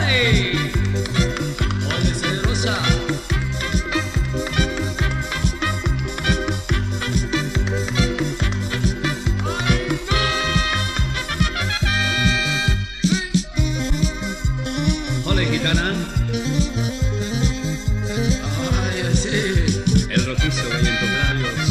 ¡Ay! Oye, Cedrosa. Ole, gitana. Ay, sí. El rojizo que hay en tus labios.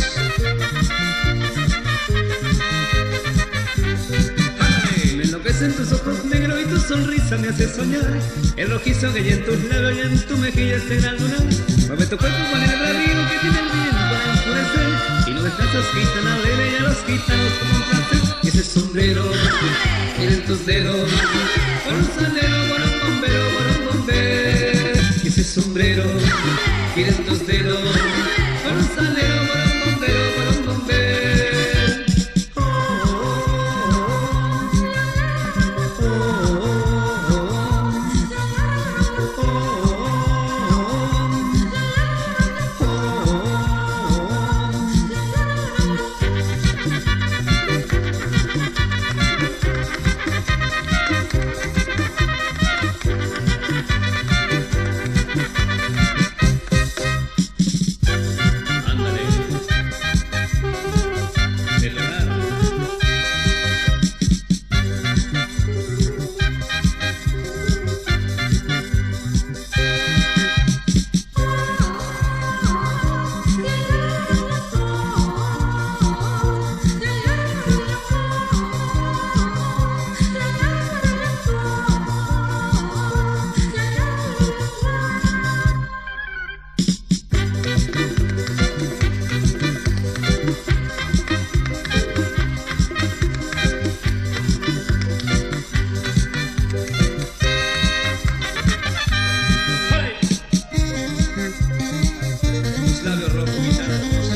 Ay, me enloquecen tus ojos negros y tu sonrisa me hace soñar. El rojizo que hay en tus labios y en tu mejilla es el lunar. Mueve tu cuerpo con el bravío que tiene el viento para enfurecer. Y no descansas, gitana alegre, y a los gitanos como un placer. Y ese sombrero tienen tus dedos. Por un salero, por un bombero, por un bombero. Y ese sombrero tienen tus dedos. Por un salero, por un bombero, por un bombero. Oh, oh, oh, ándale, el lunar. Tus labios rojos, gitana hermosa.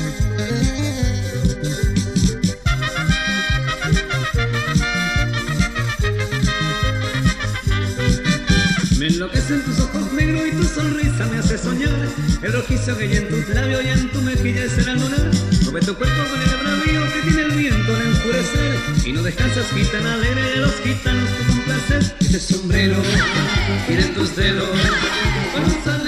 Me enloquecen tus ojos negros y tu sonrisa me hace soñar. El rojizo que hay en tus labios y en tu mejilla es el lunar. Mueve tu cuerpo con el bravío que tiene el viento al enfurecer. Y no descansas, gitana alegre, y a los gitanos te complaces. Ese sombrero tiene tus dedos. Con un